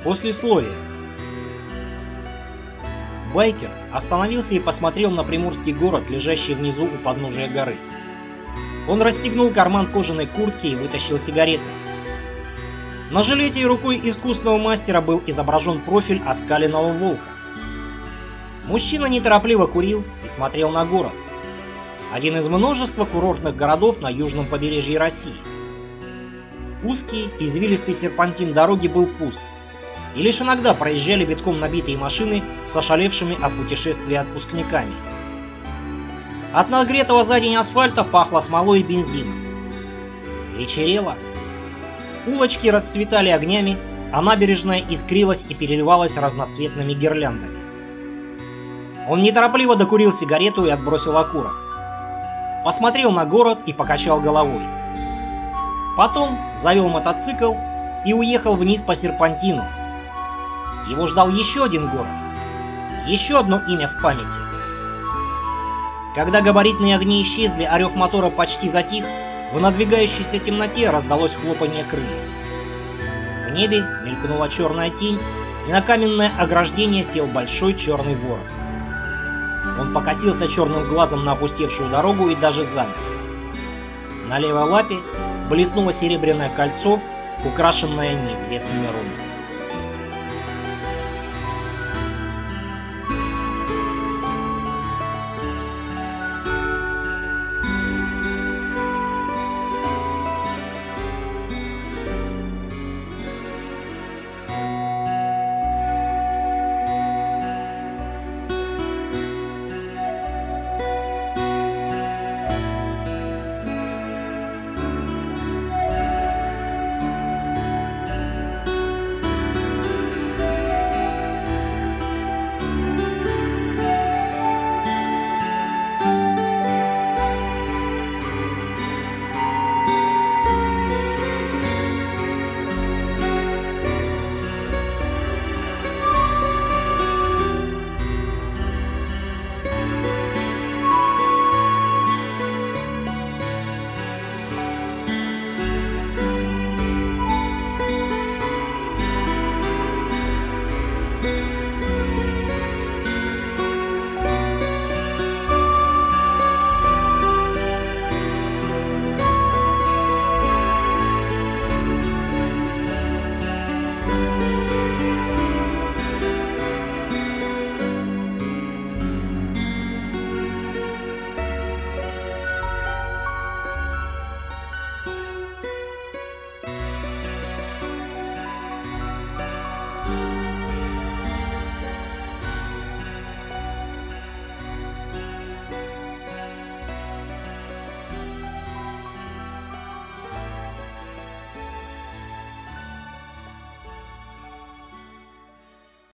Послесловие. Байкер остановился и посмотрел на приморский город, лежащий внизу у подножия горы. Он расстегнул карман кожаной куртки и вытащил сигареты. На жилете и рукой искусного мастера был изображен профиль оскаленного волка. Мужчина неторопливо курил и смотрел на город. Один из множества курортных городов на южном побережье России. Узкий, извилистый серпантин дороги был пуст, и лишь иногда проезжали битком набитые машины с ошалевшими от путешествия отпускниками. От нагретого за день асфальта пахло смолой и бензином. Вечерело. Улочки расцветали огнями, а набережная искрилась и переливалась разноцветными гирляндами. Он неторопливо докурил сигарету и отбросил окурок. Посмотрел на город и покачал головой. Потом завел мотоцикл и уехал вниз по серпантину. Его ждал еще один город, еще одно имя в памяти. Когда габаритные огни исчезли, а рев мотора почти затих, в надвигающейся темноте раздалось хлопанье крыльев. В небе мелькнула черная тень, и на каменное ограждение сел большой черный ворон. Он покосился черным глазом на опустевшую дорогу и даже замер. На левой лапе блеснуло серебряное кольцо, украшенное неизвестными рунами.